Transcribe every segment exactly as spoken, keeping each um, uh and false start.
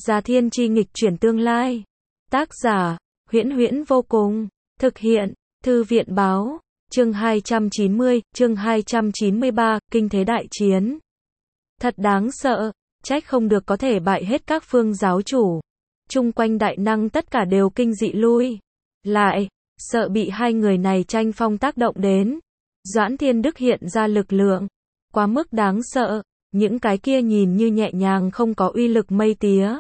Già Thiên Chi nghịch chuyển tương lai. Tác giả, Huyễn Huyễn vô cùng. Thực hiện, Thư viện Báo. Chương hai trăm chín mươi, chương hai trăm chín mươi ba, Kinh thế đại chiến. Thật đáng sợ, trách không được có thể bại hết các phương giáo chủ. Chung quanh đại năng tất cả đều kinh dị lui lại, sợ bị hai người này tranh phong tác động đến. Doãn Thiên Đức hiện ra lực lượng quá mức đáng sợ, những cái kia nhìn như nhẹ nhàng không có uy lực mây tía,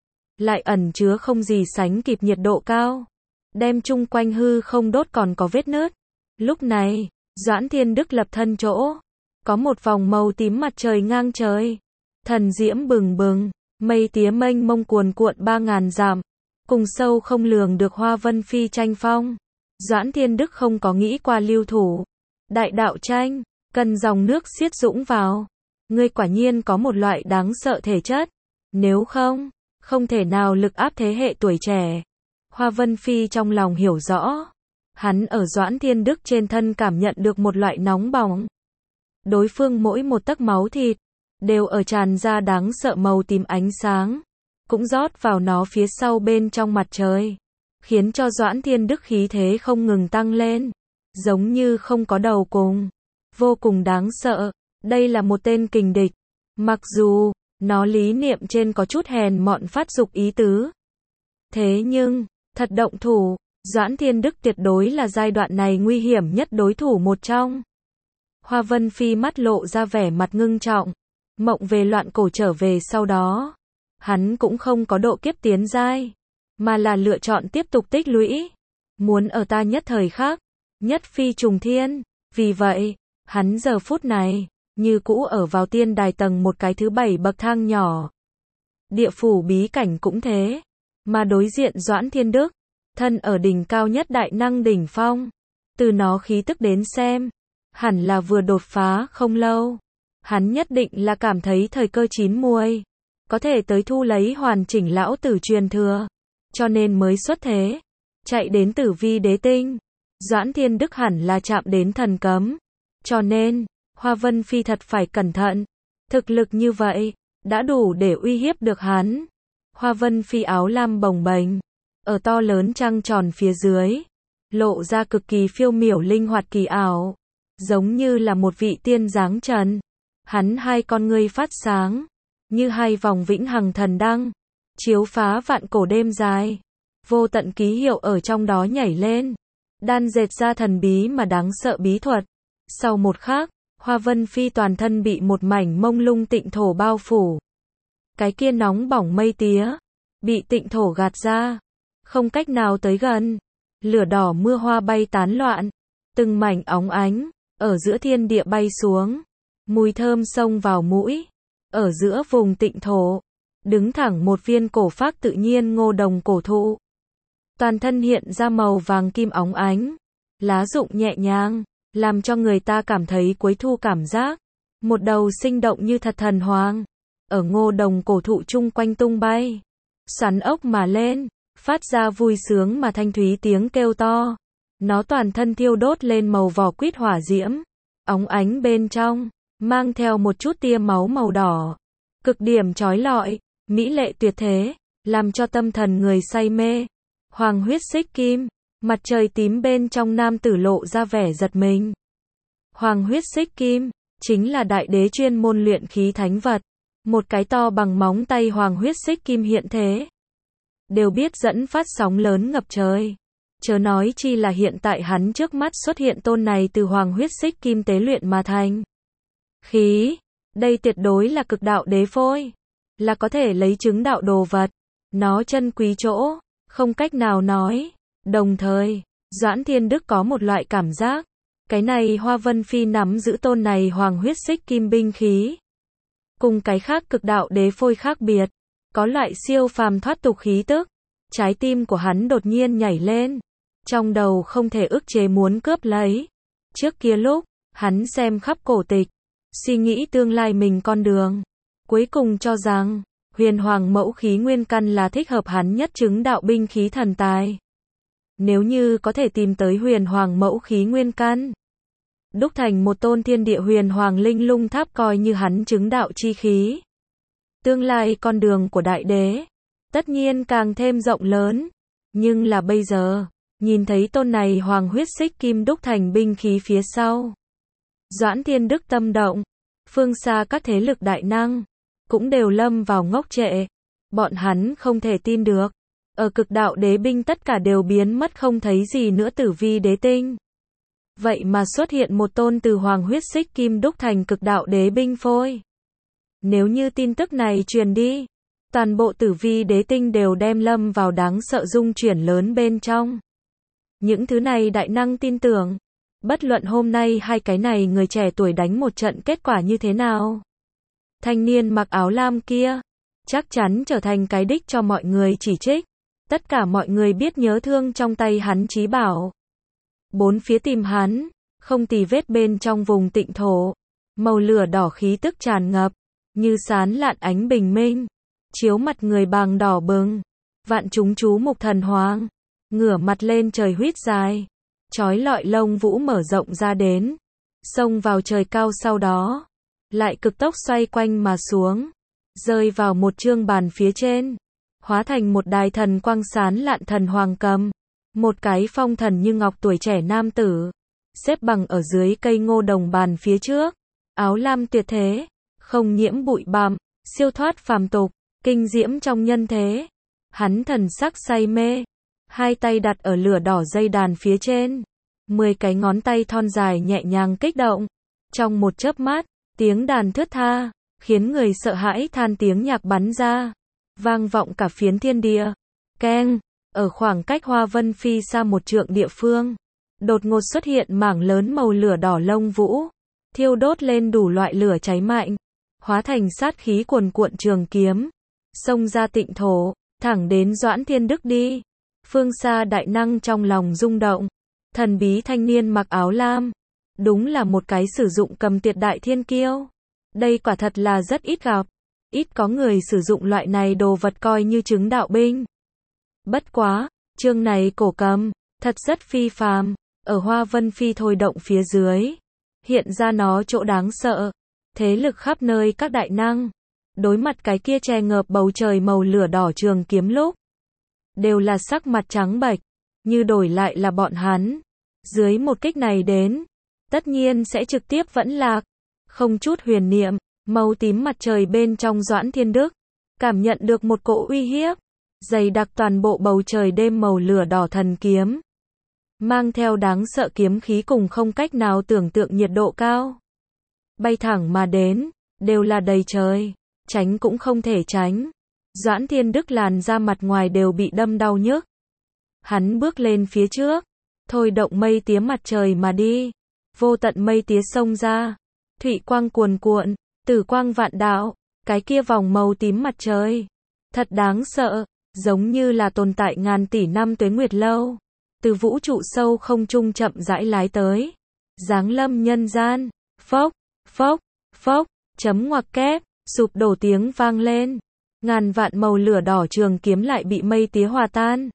lại ẩn chứa không gì sánh kịp nhiệt độ cao, đem chung quanh hư không đốt còn có vết nứt. Lúc này, Doãn Thiên Đức lập thân chỗ, có một vòng màu tím mặt trời ngang trời, thần diễm bừng bừng, mây tía mênh mông cuồn cuộn ba ngàn dặm, cùng sâu không lường được Hoa Vân Phi tranh phong. Doãn Thiên Đức không có nghĩ qua lưu thủ. Đại đạo tranh, cần dòng nước xiết dũng vào. Ngươi quả nhiên có một loại đáng sợ thể chất. Nếu không, không thể nào lực áp thế hệ tuổi trẻ. Hoa Vân Phi trong lòng hiểu rõ. Hắn ở Doãn Thiên Đức trên thân cảm nhận được một loại nóng bỏng. Đối phương mỗi một tấc máu thịt, đều ở tràn ra đáng sợ màu tím ánh sáng. Cũng rót vào nó phía sau bên trong mặt trời. Khiến cho Doãn Thiên Đức khí thế không ngừng tăng lên. Giống như không có đầu cùng. Vô cùng đáng sợ. Đây là một tên kình địch. Mặc dù, nó lý niệm trên có chút hèn mọn phát dục ý tứ. Thế nhưng, thật động thủ, Doãn Thiên Đức tuyệt đối là giai đoạn này nguy hiểm nhất đối thủ một trong. Hoa Vân Phi mắt lộ ra vẻ mặt ngưng trọng. Mộng về loạn cổ trở về sau đó. Hắn cũng không có độ kiếp tiến giai. Mà là lựa chọn tiếp tục tích lũy. Muốn ở ta nhất thời khác. Nhất phi trùng thiên. Vì vậy, hắn giờ phút này, như cũ ở vào tiên đài tầng một cái thứ bảy bậc thang nhỏ. Địa phủ bí cảnh cũng thế. Mà đối diện Doãn Thiên Đức, thân ở đỉnh cao nhất đại năng đỉnh phong. Từ nó khí tức đến xem, hẳn là vừa đột phá không lâu. Hắn nhất định là cảm thấy thời cơ chín muồi. Có thể tới thu lấy hoàn chỉnh lão tử truyền thừa. Cho nên mới xuất thế. Chạy đến Tử Vi Đế Tinh. Doãn Thiên Đức hẳn là chạm đến thần cấm. Cho nên, Hoa Vân Phi thật phải cẩn thận. Thực lực như vậy, đã đủ để uy hiếp được hắn. Hoa Vân Phi áo lam bồng bềnh, ở to lớn trăng tròn phía dưới, lộ ra cực kỳ phiêu miểu linh hoạt kỳ ảo, giống như là một vị tiên dáng trần. Hắn hai con ngươi phát sáng, như hai vòng vĩnh hằng thần đăng, chiếu phá vạn cổ đêm dài. Vô tận ký hiệu ở trong đó nhảy lên, đan dệt ra thần bí mà đáng sợ bí thuật. Sau một khắc, Hoa Vân Phi toàn thân bị một mảnh mông lung tịnh thổ bao phủ. Cái kia nóng bỏng mây tía, bị tịnh thổ gạt ra, không cách nào tới gần. Lửa đỏ mưa hoa bay tán loạn, từng mảnh óng ánh, ở giữa thiên địa bay xuống. Mùi thơm xông vào mũi. Ở giữa vùng tịnh thổ, đứng thẳng một viên cổ phác tự nhiên ngô đồng cổ thụ. Toàn thân hiện ra màu vàng kim óng ánh, lá rụng nhẹ nhàng, làm cho người ta cảm thấy cuối thu cảm giác. Một đầu sinh động như thật thần hoàng, ở ngô đồng cổ thụ chung quanh tung bay, xoắn ốc mà lên, phát ra vui sướng mà thanh thúy tiếng kêu to. Nó toàn thân thiêu đốt lên màu vỏ quýt hỏa diễm, óng ánh bên trong, mang theo một chút tia máu màu đỏ, cực điểm chói lọi, mỹ lệ tuyệt thế, làm cho tâm thần người say mê. Hoàng huyết xích kim, mặt trời tím bên trong nam tử lộ ra vẻ giật mình. Hoàng huyết xích kim, chính là đại đế chuyên môn luyện khí thánh vật. Một cái to bằng móng tay hoàng huyết xích kim hiện thế, đều biết dẫn phát sóng lớn ngập trời. Chớ nói chi là hiện tại hắn trước mắt xuất hiện tôn này từ hoàng huyết xích kim tế luyện mà thành khí. Đây tuyệt đối là cực đạo đế phôi, là có thể lấy chứng đạo đồ vật. Nó chân quý chỗ, không cách nào nói. Đồng thời, Doãn Thiên Đức có một loại cảm giác, cái này Hoa Vân Phi nắm giữ tôn này hoàng huyết xích kim binh khí, cùng cái khác cực đạo đế phôi khác biệt, có loại siêu phàm thoát tục khí tức. Trái tim của hắn đột nhiên nhảy lên, trong đầu không thể ức chế muốn cướp lấy. Trước kia lúc, hắn xem khắp cổ tịch, suy nghĩ tương lai mình con đường, cuối cùng cho rằng, huyền hoàng mẫu khí nguyên căn là thích hợp hắn nhất chứng đạo binh khí thần tài. Nếu như có thể tìm tới huyền hoàng mẫu khí nguyên căn, đúc thành một tôn thiên địa huyền hoàng linh lung tháp coi như hắn chứng đạo chi khí. Tương lai con đường của đại đế, tất nhiên càng thêm rộng lớn. Nhưng là bây giờ, nhìn thấy tôn này hoàng huyết xích kim đúc thành binh khí phía sau. Doãn Thiên Đức tâm động, phương xa các thế lực đại năng, cũng đều lâm vào ngốc trệ. Bọn hắn không thể tin được, ở cực đạo đế binh tất cả đều biến mất không thấy gì nữa tử vi đế tinh. Vậy mà xuất hiện một tôn từ hoàng huyết xích kim đúc thành cực đạo đế binh phôi. Nếu như tin tức này truyền đi, toàn bộ tử vi đế tinh đều đem lâm vào đáng sợ dung chuyển lớn bên trong. Những thứ này đại năng tin tưởng, bất luận hôm nay hai cái này người trẻ tuổi đánh một trận kết quả như thế nào. Thanh niên mặc áo lam kia, chắc chắn trở thành cái đích cho mọi người chỉ trích. Tất cả mọi người biết nhớ thương trong tay hắn chí bảo. Bốn phía tìm hắn, không tì vết bên trong vùng tịnh thổ. Màu lửa đỏ khí tức tràn ngập, như sán lạn ánh bình minh. Chiếu mặt người bàng đỏ bừng. Vạn chúng chú mục thần hoàng. Ngửa mặt lên trời huýt dài. Chói lọi lông vũ mở rộng ra đến. Xông vào trời cao sau đó. Lại cực tốc xoay quanh mà xuống. Rơi vào một chương bàn phía trên. Hóa thành một đài thần quang sán lạn thần hoàng cầm. Một cái phong thần như ngọc tuổi trẻ nam tử. Xếp bằng ở dưới cây ngô đồng bàn phía trước. Áo lam tuyệt thế. Không nhiễm bụi bặm. Siêu thoát phàm tục. Kinh diễm trong nhân thế. Hắn thần sắc say mê. Hai tay đặt ở lửa đỏ dây đàn phía trên. Mười cái ngón tay thon dài nhẹ nhàng kích động. Trong một chớp mắt, tiếng đàn thướt tha, khiến người sợ hãi than tiếng nhạc bắn ra. Vang vọng cả phiến thiên địa. Keng, ở khoảng cách Hoa Vân Phi xa một trượng địa phương. Đột ngột xuất hiện mảng lớn màu lửa đỏ lông vũ. Thiêu đốt lên đủ loại lửa cháy mạnh. Hóa thành sát khí cuồn cuộn trường kiếm. Xông ra tịnh thổ, thẳng đến Doãn Thiên Đức đi. Phương xa đại năng trong lòng rung động. Thần bí thanh niên mặc áo lam. Đúng là một cái sử dụng cầm tuyệt đại thiên kiêu. Đây quả thật là rất ít gặp. Ít có người sử dụng loại này đồ vật coi như chứng đạo binh. Bất quá, chương này cổ cầm, thật rất phi phàm. Ở Hoa Vân Phi thôi động phía dưới. Hiện ra nó chỗ đáng sợ. Thế lực khắp nơi các đại năng. Đối mặt cái kia che ngợp bầu trời màu lửa đỏ trường kiếm lúc. Đều là sắc mặt trắng bệch. Như đổi lại là bọn hắn. Dưới một kích này đến. Tất nhiên sẽ trực tiếp vẫn lạc. Không chút huyền niệm. Màu tím mặt trời bên trong Doãn Thiên Đức. Cảm nhận được một cỗ uy hiếp. Dày đặc toàn bộ bầu trời đêm màu lửa đỏ thần kiếm. Mang theo đáng sợ kiếm khí cùng không cách nào tưởng tượng nhiệt độ cao. Bay thẳng mà đến. Đều là đầy trời. Tránh cũng không thể tránh. Doãn Thiên Đức làn da mặt ngoài đều bị đâm đau nhức. Hắn bước lên phía trước. Thôi động mây tía mặt trời mà đi. Vô tận mây tía xông ra. Thụy quang cuồn cuộn. Tử quang vạn đạo. Cái kia vòng màu tím mặt trời. Thật đáng sợ. Giống như là tồn tại ngàn tỷ năm tuế nguyệt lâu. Từ vũ trụ sâu không trung chậm rãi lái tới. Giáng lâm nhân gian. Phốc, phốc, phốc. Chấm ngoặc kép. Sụp đổ tiếng vang lên. Ngàn vạn màu lửa đỏ trường kiếm lại bị mây tía hòa tan.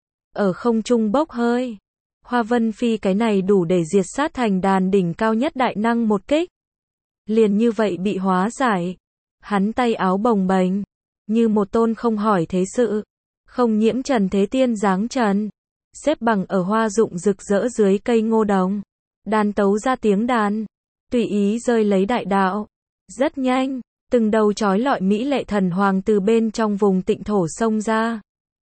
Ở không trung bốc hơi. Hoa Vân Phi cái này đủ để diệt sát thành đàn đỉnh cao nhất đại năng một kích. Liền như vậy bị hóa giải. Hắn tay áo bồng bềnh. Như một tôn không hỏi thế sự. Không nhiễm trần thế tiên dáng trần. Xếp bằng ở hoa dụng rực rỡ dưới cây ngô đồng. Đàn tấu ra tiếng đàn. Tùy ý rơi lấy đại đạo. Rất nhanh. Từng đầu chói lọi mỹ lệ thần hoàng từ bên trong vùng tịnh thổ xông ra.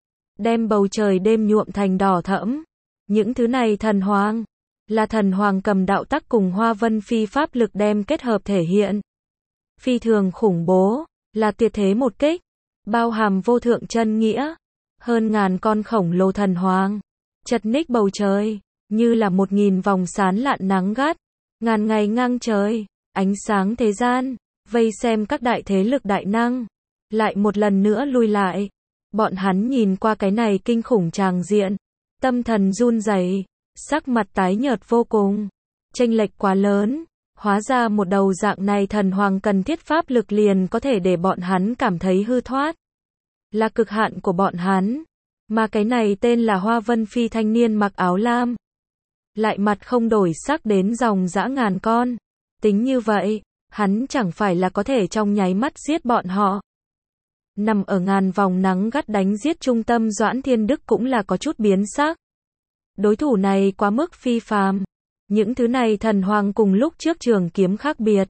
Đem bầu trời đêm nhuộm thành đỏ thẫm. Những thứ này thần hoàng. Là thần hoàng cầm đạo tắc cùng Hoa Vân Phi pháp lực đem kết hợp thể hiện. Phi thường khủng bố. Là tuyệt thế một kích. Bao hàm vô thượng chân nghĩa. Hơn ngàn con khổng lồ thần hoàng. Chật ních bầu trời. Như là một nghìn vòng sán lạn nắng gắt. Ngàn ngày ngang trời. Ánh sáng thế gian. Vây xem các đại thế lực đại năng. Lại một lần nữa lui lại. Bọn hắn nhìn qua cái này kinh khủng tràng diện. Tâm thần run rẩy. Sắc mặt tái nhợt vô cùng. Chênh lệch quá lớn. Hóa ra một đầu dạng này thần hoàng cần thiết pháp lực liền có thể để bọn hắn cảm thấy hư thoát. Là cực hạn của bọn hắn. Mà cái này tên là Hoa Vân Phi thanh niên mặc áo lam. Lại mặt không đổi sắc đến dòng dã ngàn con. Tính như vậy. Hắn chẳng phải là có thể trong nháy mắt giết bọn họ. Nằm ở ngàn vòng nắng gắt đánh giết trung tâm Doãn Thiên Đức cũng là có chút biến sắc. Đối thủ này quá mức phi phàm. Những thứ này thần hoàng cùng lúc trước trường kiếm khác biệt.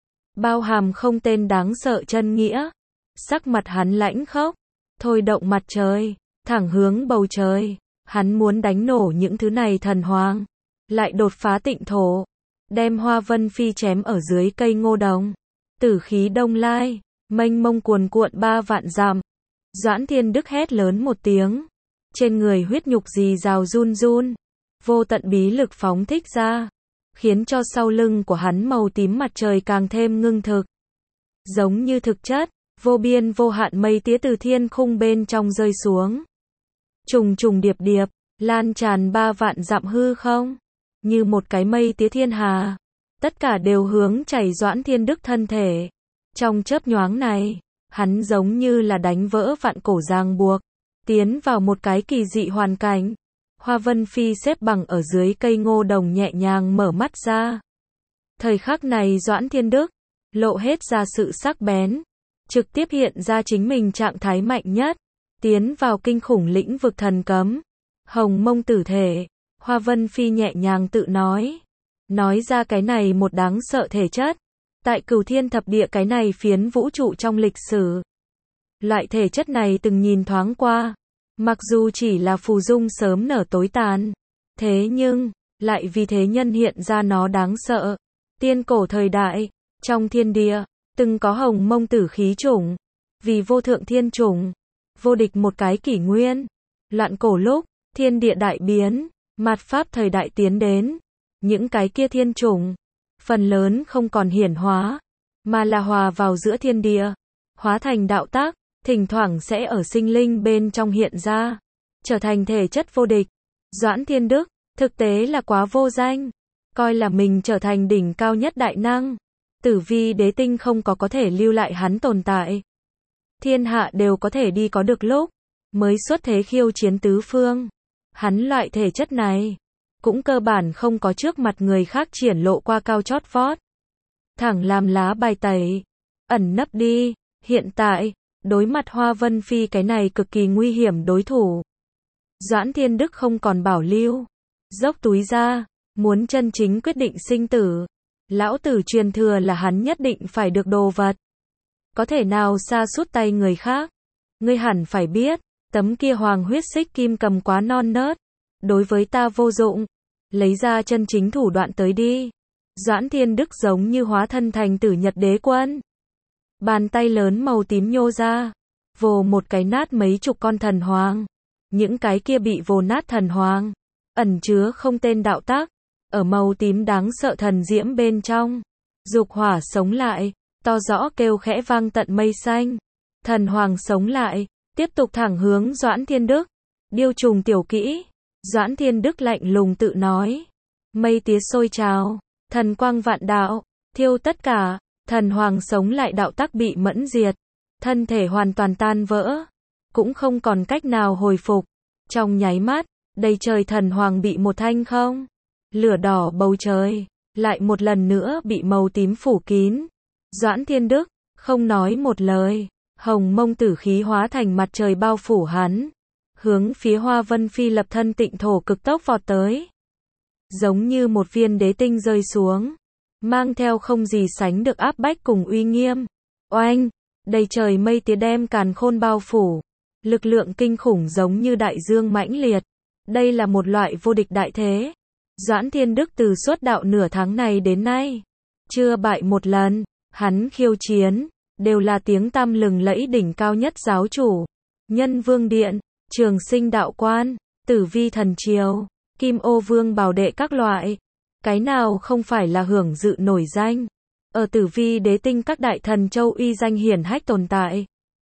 Bao hàm không tên đáng sợ chân nghĩa. Sắc mặt hắn lãnh khốc, thôi động mặt trời, thẳng hướng bầu trời. Hắn muốn đánh nổ những thứ này thần hoàng. Lại đột phá tịnh thổ. Đem Hoa Vân Phi chém ở dưới cây ngô đồng. Tử khí đông lai, mênh mông cuồn cuộn ba vạn dặm. Doãn Thiên Đức hét lớn một tiếng. Trên người huyết nhục rì rào run run. Vô tận bí lực phóng thích ra. Khiến cho sau lưng của hắn màu tím mặt trời càng thêm ngưng thực. Giống như thực chất, vô biên vô hạn mây tía từ thiên khung bên trong rơi xuống. Trùng trùng điệp điệp, lan tràn ba vạn dặm hư không. Như một cái mây tía thiên hà. Tất cả đều hướng chảy Doãn Thiên Đức thân thể. Trong chớp nhoáng này, hắn giống như là đánh vỡ vạn cổ ràng buộc. Tiến vào một cái kỳ dị hoàn cảnh. Hoa Vân Phi xếp bằng ở dưới cây ngô đồng nhẹ nhàng mở mắt ra. Thời khắc này Doãn Thiên Đức lộ hết ra sự sắc bén, trực tiếp hiện ra chính mình trạng thái mạnh nhất, tiến vào kinh khủng lĩnh vực thần cấm. Hồng Mông tử thể, Hoa Vân Phi nhẹ nhàng tự nói, nói ra cái này một đáng sợ thể chất, tại Cửu Thiên thập địa cái này phiến vũ trụ trong lịch sử. Loại thể chất này từng nhìn thoáng qua, mặc dù chỉ là phù dung sớm nở tối tàn, thế nhưng lại vì thế nhân hiện ra nó đáng sợ. Tiên cổ thời đại, trong thiên địa, từng có Hồng Mông tử khí chủng, vì vô thượng thiên chủng, vô địch một cái kỷ nguyên. Loạn cổ lúc, thiên địa đại biến, mạt pháp thời đại tiến đến, những cái kia thiên chủng, phần lớn không còn hiển hóa, mà là hòa vào giữa thiên địa, hóa thành đạo tác, thỉnh thoảng sẽ ở sinh linh bên trong hiện ra, trở thành thể chất vô địch. Doãn Thiên Đức, thực tế là quá vô danh, coi là mình trở thành đỉnh cao nhất đại năng. Tử vi đế tinh không có có thể lưu lại hắn tồn tại. Thiên hạ đều có thể đi có được lúc, mới xuất thế khiêu chiến tứ phương. Hắn loại thể chất này, cũng cơ bản không có trước mặt người khác triển lộ qua cao chót vót. Thẳng làm lá bài tẩy, ẩn nấp đi. Hiện tại, đối mặt Hoa Vân Phi cái này cực kỳ nguy hiểm đối thủ, Doãn Thiên Đức không còn bảo lưu, dốc túi ra, muốn chân chính quyết định sinh tử. Lão tử truyền thừa là hắn nhất định phải được đồ vật. Có thể nào xa sút tay người khác. Ngươi hẳn phải biết, tấm kia hoàng huyết xích kim cầm quá non nớt, đối với ta vô dụng. Lấy ra chân chính thủ đoạn tới đi. Doãn Thiên Đức giống như hóa thân thành Tử Nhật Đế Quân. Bàn tay lớn màu tím nhô ra, vồ một cái nát mấy chục con thần hoàng. Những cái kia bị vồ nát thần hoàng, ẩn chứa không tên đạo tác, ở màu tím đáng sợ thần diễm bên trong. Dục hỏa sống lại, to rõ kêu khẽ vang tận mây xanh. Thần hoàng sống lại, tiếp tục thẳng hướng Doãn Thiên Đức. Điêu trùng tiểu kỹ. Doãn Thiên Đức lạnh lùng tự nói. Mây tía sôi trào, thần quang vạn đạo, thiêu tất cả. Thần hoàng sống lại đạo tác bị mẫn diệt, thân thể hoàn toàn tan vỡ, cũng không còn cách nào hồi phục. Trong nháy mắt, đầy trời thần hoàng bị một thanh không. Lửa đỏ bầu trời, lại một lần nữa bị màu tím phủ kín. Doãn Thiên Đức, không nói một lời, Hồng Mông tử khí hóa thành mặt trời bao phủ hắn. Hướng phía Hoa Vân Phi lập thân tịnh thổ cực tốc vọt tới. Giống như một viên đế tinh rơi xuống. Mang theo không gì sánh được áp bách cùng uy nghiêm. Oanh, đầy trời mây tía đem càn khôn bao phủ. Lực lượng kinh khủng giống như đại dương mãnh liệt. Đây là một loại vô địch đại thế. Doãn Thiên Đức từ xuất đạo nửa tháng này đến nay, chưa bại một lần. Hắn khiêu chiến, đều là tiếng tăm lừng lẫy đỉnh cao nhất giáo chủ. Nhân Vương Điện, Trường Sinh Đạo Quan, Tử Vi Thần Triều, Kim Ô Vương Bảo Đệ các loại. Cái nào không phải là hưởng dự nổi danh. Ở Tử Vi đế tinh các đại thần châu uy danh hiển hách tồn tại.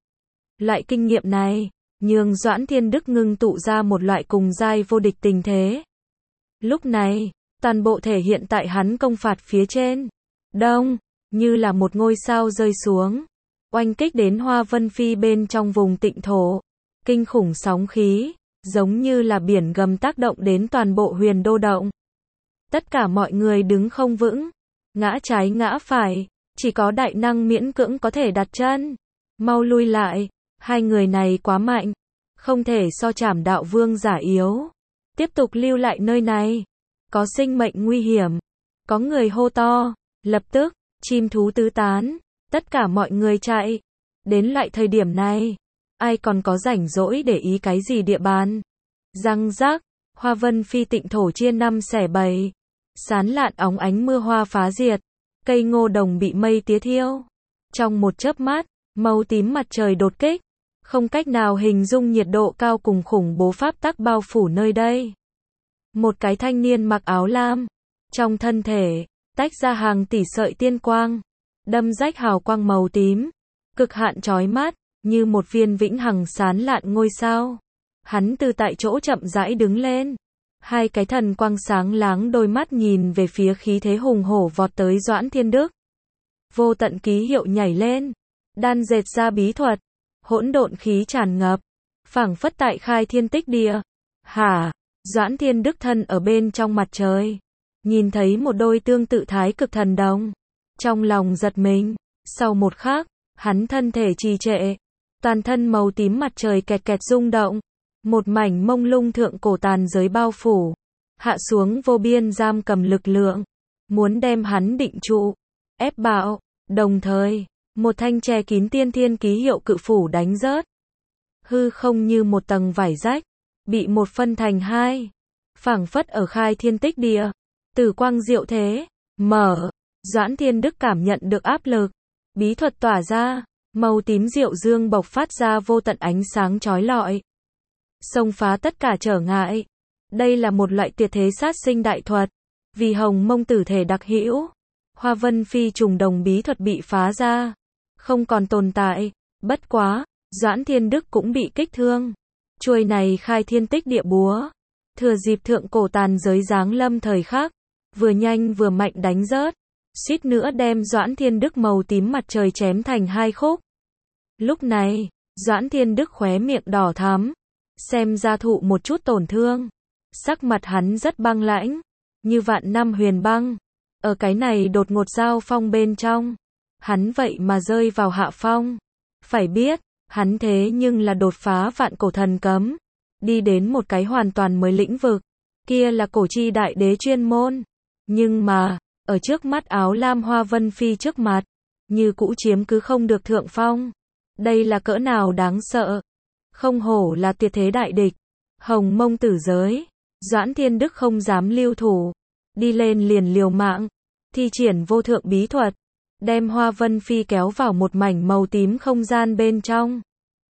Loại kinh nghiệm này, nhường Doãn Thiên Đức ngưng tụ ra một loại cùng giai vô địch tình thế. Lúc này, toàn bộ thể hiện tại hắn công phạt phía trên. Đông, như là một ngôi sao rơi xuống. Oanh kích đến Hoa Vân Phi bên trong vùng tịnh thổ. Kinh khủng sóng khí, giống như là biển gầm tác động đến toàn bộ huyền đô động. Tất cả mọi người đứng không vững, ngã trái ngã phải, chỉ có đại năng miễn cưỡng có thể đặt chân. Mau lui lại, Hai người này quá mạnh, không thể so Trảm Đạo Vương giả yếu. Tiếp tục lưu lại nơi này, có sinh mệnh nguy hiểm. Có người hô to, lập tức, chim thú tứ tán, tất cả mọi người chạy. Đến lại thời điểm này, ai còn có rảnh rỗi để ý cái gì địa bàn. Răng rác, Hoa Vân Phi tịnh thổ chia năm xẻ bảy. Sán lạn óng ánh mưa hoa phá diệt, cây ngô đồng bị mây tía thiêu. Trong một chớp mắt, màu tím mặt trời đột kích, không cách nào hình dung nhiệt độ cao cùng khủng bố pháp tắc bao phủ nơi đây. Một cái thanh niên mặc áo lam, trong thân thể, tách ra hàng tỷ sợi tiên quang, đâm rách hào quang màu tím, cực hạn chói mắt, như một viên vĩnh hằng sán lạn ngôi sao. Hắn từ tại chỗ chậm rãi đứng lên. Hai cái thần quang sáng láng đôi mắt nhìn về phía khí thế hùng hổ vọt tới Doãn Thiên Đức. Vô tận ký hiệu nhảy lên, đan dệt ra bí thuật, hỗn độn khí tràn ngập, phảng phất tại khai thiên tích địa. Hả? Doãn Thiên Đức thân ở bên trong mặt trời, nhìn thấy một đôi tương tự thái cực thần đồng, trong lòng giật mình. Sau một khắc, hắn thân thể trì trệ, toàn thân màu tím mặt trời kẹt kẹt rung động. Một mảnh mông lung thượng cổ tàn giới bao phủ, hạ xuống vô biên giam cầm lực lượng, muốn đem hắn định trụ, ép bạo. Đồng thời, một thanh che kín tiên thiên ký hiệu cự phủ đánh rớt. Hư không như một tầng vải rách, bị một phân thành hai, phảng phất ở khai thiên tích địa, tử quang diệu thế, mở. Doãn Thiên Đức cảm nhận được áp lực, bí thuật tỏa ra, màu tím diệu dương bộc phát ra vô tận ánh sáng chói lọi, xông phá tất cả trở ngại. Đây là một loại tuyệt thế sát sinh đại thuật, vì hồng mông tử thể đặc hữu. Hoa Vân Phi trùng đồng bí thuật bị phá ra, không còn tồn tại. Bất quá, Doãn Thiên Đức cũng bị kích thương. Chuôi này khai thiên tích địa búa, thừa dịp thượng cổ tàn giới giáng lâm thời khắc, vừa nhanh vừa mạnh đánh rớt, suýt nữa đem Doãn Thiên Đức màu tím mặt trời chém thành hai khúc. Lúc này, Doãn Thiên Đức khóe miệng đỏ thắm, xem ra thụ một chút tổn thương. Sắc mặt hắn rất băng lãnh, như vạn năm huyền băng. Ở cái này đột ngột giao phong bên trong, hắn vậy mà rơi vào hạ phong. Phải biết, hắn thế nhưng là đột phá vạn cổ thần cấm, đi đến một cái hoàn toàn mới lĩnh vực, kia là cổ chi đại đế chuyên môn. Nhưng mà, ở trước mắt áo lam Hoa Vân Phi trước mặt, như cũ chiếm cứ không được thượng phong. Đây là cỡ nào đáng sợ. Không hổ là tuyệt thế đại địch, hồng mông tử giới. Doãn Thiên Đức không dám lưu thủ, đi lên liền liều mạng, thi triển vô thượng bí thuật, đem Hoa Vân Phi kéo vào một mảnh màu tím không gian bên trong.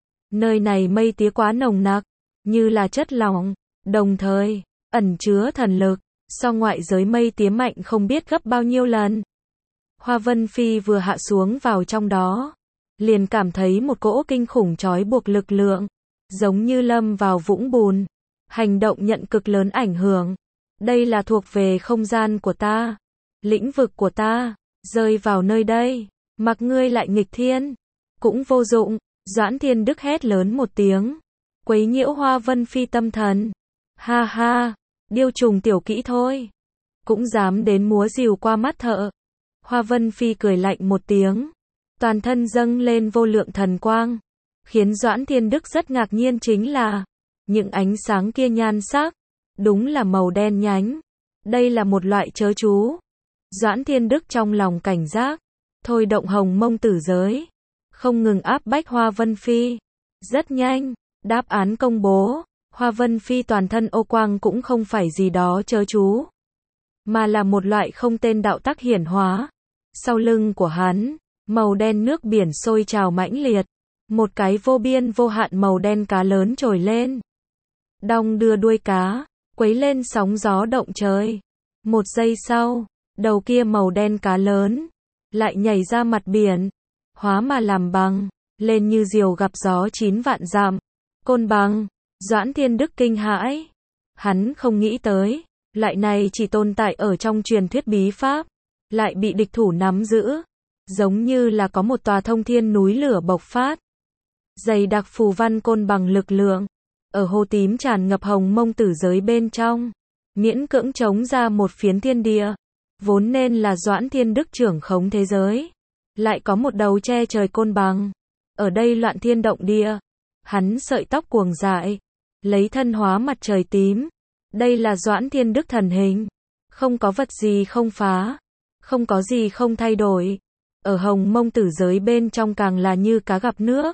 Nơi này mây tía quá nồng nặc, như là chất lỏng, đồng thời ẩn chứa thần lực, so ngoại giới mây tía mạnh không biết gấp bao nhiêu lần. Hoa Vân Phi vừa hạ xuống vào trong đó, liền cảm thấy một cỗ kinh khủng trói buộc lực lượng, giống như lâm vào vũng bùn, hành động nhận cực lớn ảnh hưởng. Đây là thuộc về không gian của ta, lĩnh vực của ta, rơi vào nơi đây, mặc ngươi lại nghịch thiên, cũng vô dụng. Doãn Thiên Đức hét lớn một tiếng, quấy nhiễu Hoa Vân Phi tâm thần. Ha ha, điêu trùng tiểu kỹ thôi, cũng dám đến múa rìu qua mắt thợ. Hoa Vân Phi cười lạnh một tiếng, toàn thân dâng lên vô lượng thần quang. Khiến Doãn Thiên Đức rất ngạc nhiên chính là, những ánh sáng kia nhan sắc, đúng là màu đen nhánh. Đây là một loại chớ chú. Doãn Thiên Đức trong lòng cảnh giác, thôi động hồng mông tử giới, không ngừng áp bách Hoa Vân Phi. Rất nhanh, đáp án công bố, Hoa Vân Phi toàn thân ô quang cũng không phải gì đó chớ chú, mà là một loại không tên đạo tắc hiển hóa. Sau lưng của hắn, màu đen nước biển sôi trào mãnh liệt, một cái vô biên vô hạn màu đen cá lớn trồi lên, đong đưa đuôi cá, quấy lên sóng gió động trời. Một giây sau, đầu kia màu đen cá lớn lại nhảy ra mặt biển, hóa mà làm bằng, lên như diều gặp gió chín vạn dặm. Côn bằng. Doãn Thiên Đức kinh hãi, hắn không nghĩ tới, loại này chỉ tồn tại ở trong truyền thuyết bí pháp, lại bị địch thủ nắm giữ, giống như là có một tòa thông thiên núi lửa bộc phát, dày đặc phù văn côn bằng lực lượng, ở hồ tím tràn ngập hồng mông tử giới bên trong, miễn cưỡng chống ra một phiến thiên địa, vốn nên là Doãn Thiên Đức trưởng khống thế giới, lại có một đầu che trời côn bằng, ở đây loạn thiên động địa. Hắn sợi tóc cuồng dại, lấy thân hóa mặt trời tím. Đây là Doãn Thiên Đức thần hình. Không có vật gì không phá, không có gì không thay đổi. Ở hồng mông tử giới bên trong càng là như cá gặp nước.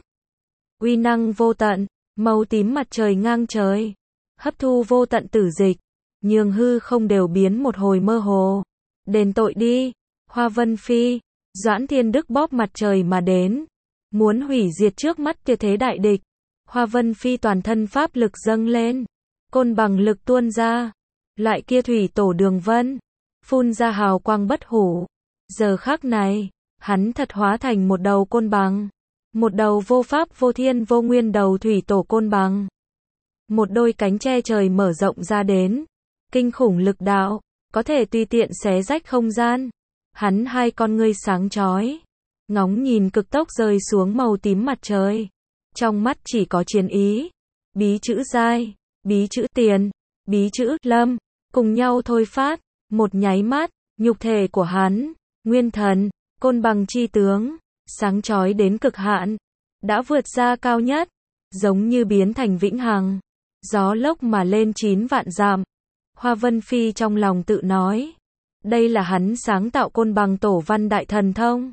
Uy năng vô tận, màu tím mặt trời ngang trời, hấp thu vô tận tử dịch, nhường hư không đều biến một hồi mơ hồ. Đền tội đi, Hoa Vân Phi. Doãn Thiên Đức bóp mặt trời mà đến, muốn hủy diệt trước mắt kia thế đại địch. Hoa Vân Phi toàn thân pháp lực dâng lên, côn bằng lực tuôn ra, lại kia thủy tổ Đường Vân, phun ra hào quang bất hủ. Giờ khắc này, hắn thật hóa thành một đầu côn bằng, một đầu vô pháp vô thiên vô nguyên đầu thủy tổ côn bằng. Một đôi cánh che trời mở rộng ra đến, kinh khủng lực đạo, có thể tùy tiện xé rách không gian. Hắn hai con ngươi sáng chói, ngóng nhìn cực tốc rơi xuống màu tím mặt trời. Trong mắt chỉ có chiến ý, bí chữ giai, bí chữ tiền, bí chữ lâm, cùng nhau thôi phát. Một nháy mắt, nhục thể của hắn, nguyên thần, côn bằng chi tướng, sáng chói đến cực hạn, đã vượt ra cao nhất, giống như biến thành vĩnh hằng. Gió lốc mà lên chín vạn dặm. Hoa Vân Phi trong lòng tự nói, đây là hắn sáng tạo côn bằng tổ văn đại thần thông.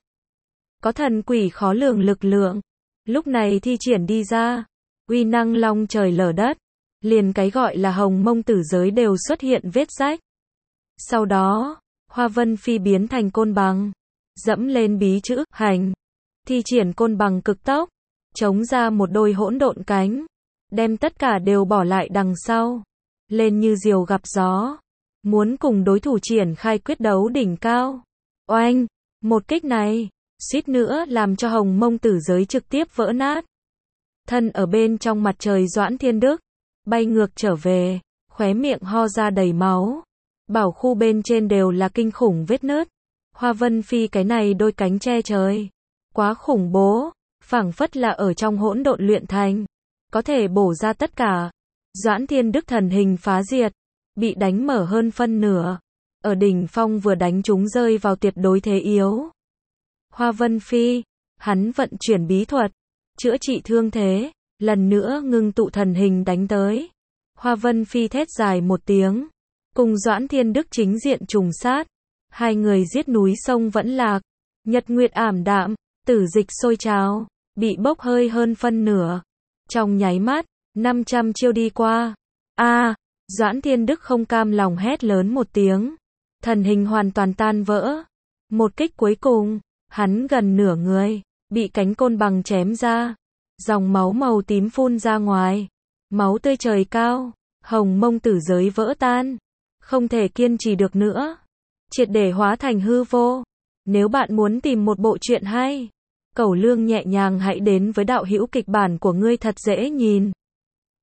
Có thần quỷ khó lường lực lượng, lúc này thi triển đi ra, uy năng long trời lở đất, liền cái gọi là hồng mông tử giới đều xuất hiện vết rách. Sau đó, Hoa Vân Phi biến thành côn bằng, dẫm lên bí chữ hành, thi triển côn bằng cực tốc, chống ra một đôi hỗn độn cánh, đem tất cả đều bỏ lại đằng sau, lên như diều gặp gió, muốn cùng đối thủ triển khai quyết đấu đỉnh cao. Oanh, một kích này, suýt nữa làm cho hồng mông tử giới trực tiếp vỡ nát. Thân ở bên trong mặt trời Doãn Thiên Đức, bay ngược trở về, khóe miệng ho ra đầy máu. Bảo khu bên trên đều là kinh khủng vết nứt. Hoa Vân Phi cái này đôi cánh che trời, quá khủng bố, phảng phất là ở trong hỗn độn luyện thành, có thể bổ ra tất cả. Doãn Thiên Đức thần hình phá diệt, bị đánh mở hơn phân nửa, ở đỉnh phong vừa đánh chúng rơi vào tuyệt đối thế yếu. Hoa Vân Phi, hắn vận chuyển bí thuật, chữa trị thương thế, lần nữa ngưng tụ thần hình đánh tới. Hoa Vân Phi thét dài một tiếng, cùng Doãn Thiên Đức chính diện trùng sát, hai người giết núi sông vẫn lạc, nhật nguyệt ảm đạm, tử dịch sôi trào, bị bốc hơi hơn phân nửa. Trong nháy mắt, năm trăm chiêu đi qua. A, à, Doãn Thiên Đức không cam lòng hét lớn một tiếng, thần hình hoàn toàn tan vỡ. Một kích cuối cùng, hắn gần nửa người, bị cánh côn bằng chém ra, dòng máu màu tím phun ra ngoài, máu tươi trời cao, hồng mông tử giới vỡ tan, không thể kiên trì được nữa, triệt để hóa thành hư vô. Nếu bạn muốn tìm một bộ truyện hay, cẩu lương nhẹ nhàng hãy đến với đạo hữu kịch bản của ngươi thật dễ nhìn.